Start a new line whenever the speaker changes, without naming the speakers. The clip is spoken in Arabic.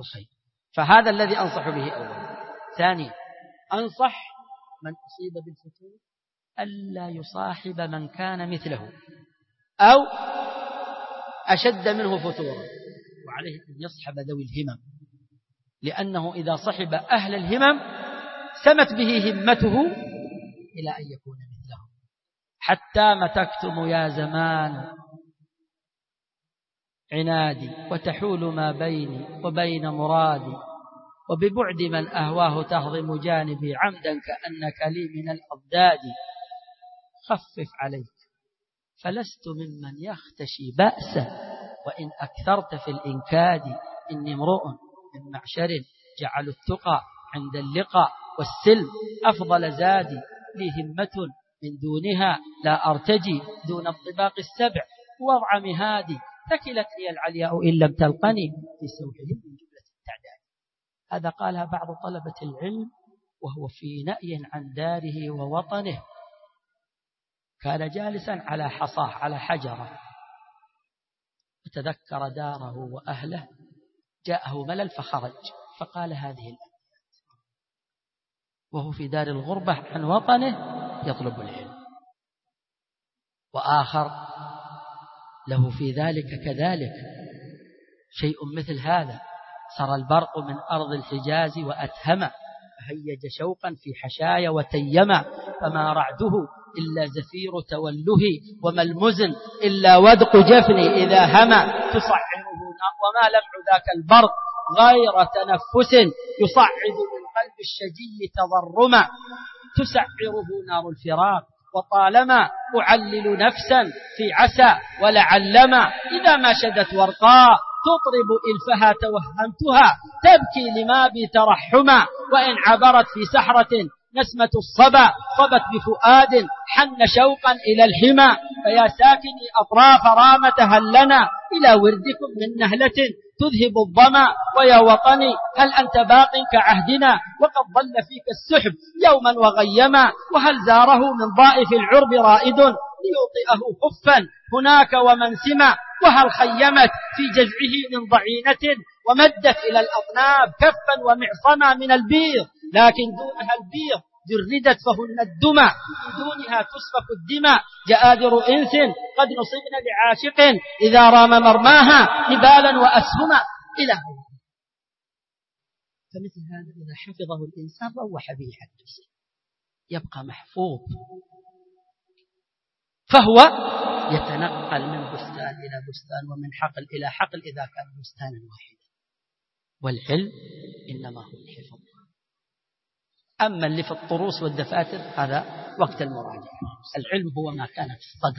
الخير. فهذا الذي أنصح به أولا. ثانيا، أنصح من أصيب بالفتور ألا يصاحب من كان مثله أو أشد منه فتورا، وعليه أن يصحب ذوي الهمم، لأنه إذا صحب أهل الهمم سمت به همته إلى أن يكون مثله. حتى ما تكتم يا زمان عنادي وتحول ما بيني وبين مرادي، وببعد من أهواه تهضم جانبي عمدا كأنك لي من الأضداد. خفف عليك فلست ممن يختشي بأسا وإن أكثرت في الإنكاد. إني امرؤ من معشر جعلوا التقى عند اللقاء والسلم أفضل زادي، لي همة من دونها لا أرتجي دون الطباق السبع وضع مهادي. ثكلت لي العلياء إن لم تلقني في سوحهم من جملة التعداد. هذا قالها بعض طلبة العلم وهو في نأي عن داره ووطنه. كان جالسا على حصاه على حجرة، وتذكر داره وأهله، جاءه ملل فخرج فقال هذه الأبيات، وهو في دار الغربة عن وطنه يطلب العلم. وآخر له في ذلك كذلك شيء مثل هذا: سرى البرق من أرض الحجاز وأتهم، فهيج شوقا في حشايا وتيما، فما رعده إلا زفير توله، وما المزن إلا ودق جفني إذا هما. تصعره وما لمع ذاك البرق غير تنفس، يصعد من قلب الشجي تضرما. تسعره نار الفراق وطالما أعلل نفسا في عسى ولعلما، إذا ما شدت ورقاء تطرب إلفها توهمتها، تبكي لما بي ترحما. وإن عبرت في سحرة نسمة الصبا صبت بفؤاد حن شوقا إلى الحمى. فيا ساكني أطراف رامة هل لنا إلى وردكم من نهلة تذهب الظما. ويا وطني هل أنت باق كعهدنا وقد ظل فيك السحب يوما وغيما. وهل زاره من ضائف العرب رائد ليوطئه خفا هناك ومنسما. وهل خيمت في جزعه من ضعينة ومدت إلى الأطناب كفا ومعصما من البيض، لكن دونها البيض جردت فهن الدمى، من دونها تسفك الدماء. جآذر إنس قد نصبن لعاشق إذا رام مرماها نبالا وأسهما إلى هنا. فمثل هذا إذا حفظه الإنسان روح به حدث يبقى محفوظ، فهو يتنقل من بستان إلى بستان ومن حقل إلى حقل إذا كان بستانا واحدا. والعلم إنما هو الحفظ. أما اللي في الطروس والدفاتر هذا وقت المراجعة. العلم هو ما كان في الصدر.